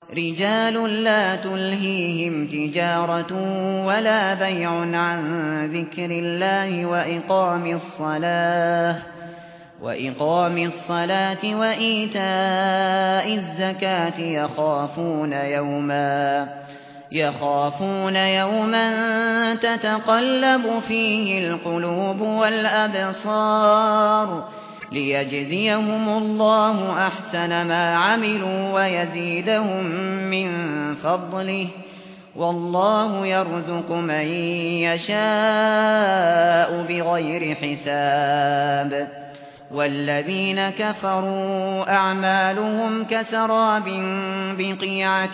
رجال لا تلهيهم تجارة ولا بيع عن ذكر الله وإقام الصلاة وإيتاء الزكاة يخافون يوما تتقلب فيه القلوب والأبصار ليجزيهم الله أحسن ما عملوا ويزيدهم من فضله والله يرزق من يشاء بغير حساب. والذين كفروا أعمالهم كسراب بقيعة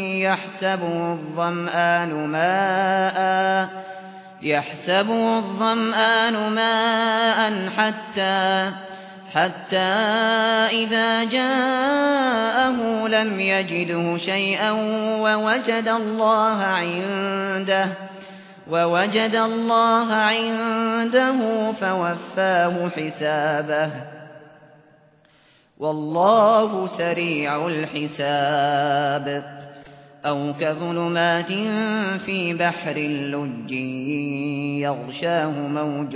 يحسبه الظمآن ماء حتى إذا جاءه لم يجده شيئا ووجد الله عنده فوفاه حسابه والله سريع الحساب. أو كظلمات في بحر لج يغشاه موج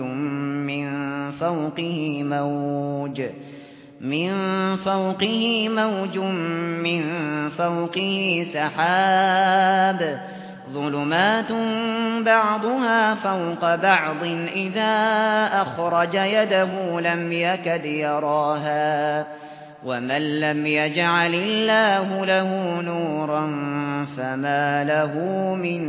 من فوقه موج من فوقه سحاب ظلمات بعضها فوق بعض إذا أخرج يده لم يكد يراها ومن لم يجعل الله له نورا فما له من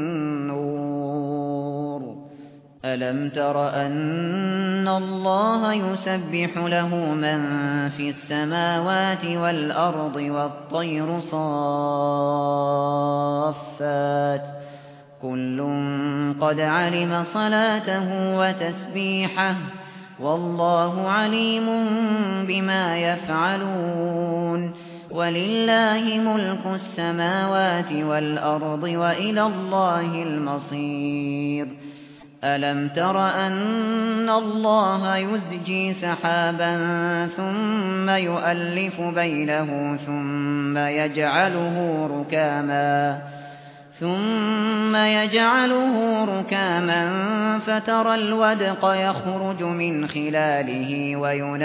نور. ألم تر أن الله يسبح له من في السماوات والأرض والطير صافات كل قد علم صلاته وتسبيحه والله عليم بما يفعلون. ولله ملك السماوات والأرض وإلى الله المصير. ألم تر أن الله يزجي سحابا ثم يؤلف بينه ثم يجعله ركاما فترى الودق يخرج من خلاله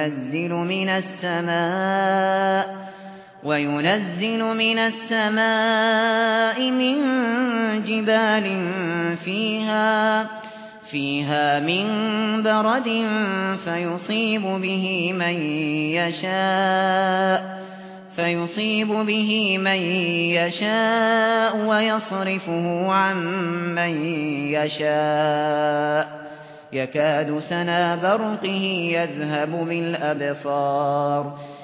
وينزل من السماء من جبال فيها من برد فيصيب به من يشاء ويصرفه عن من يشاء يكاد سنا برقه يذهب بالأبصار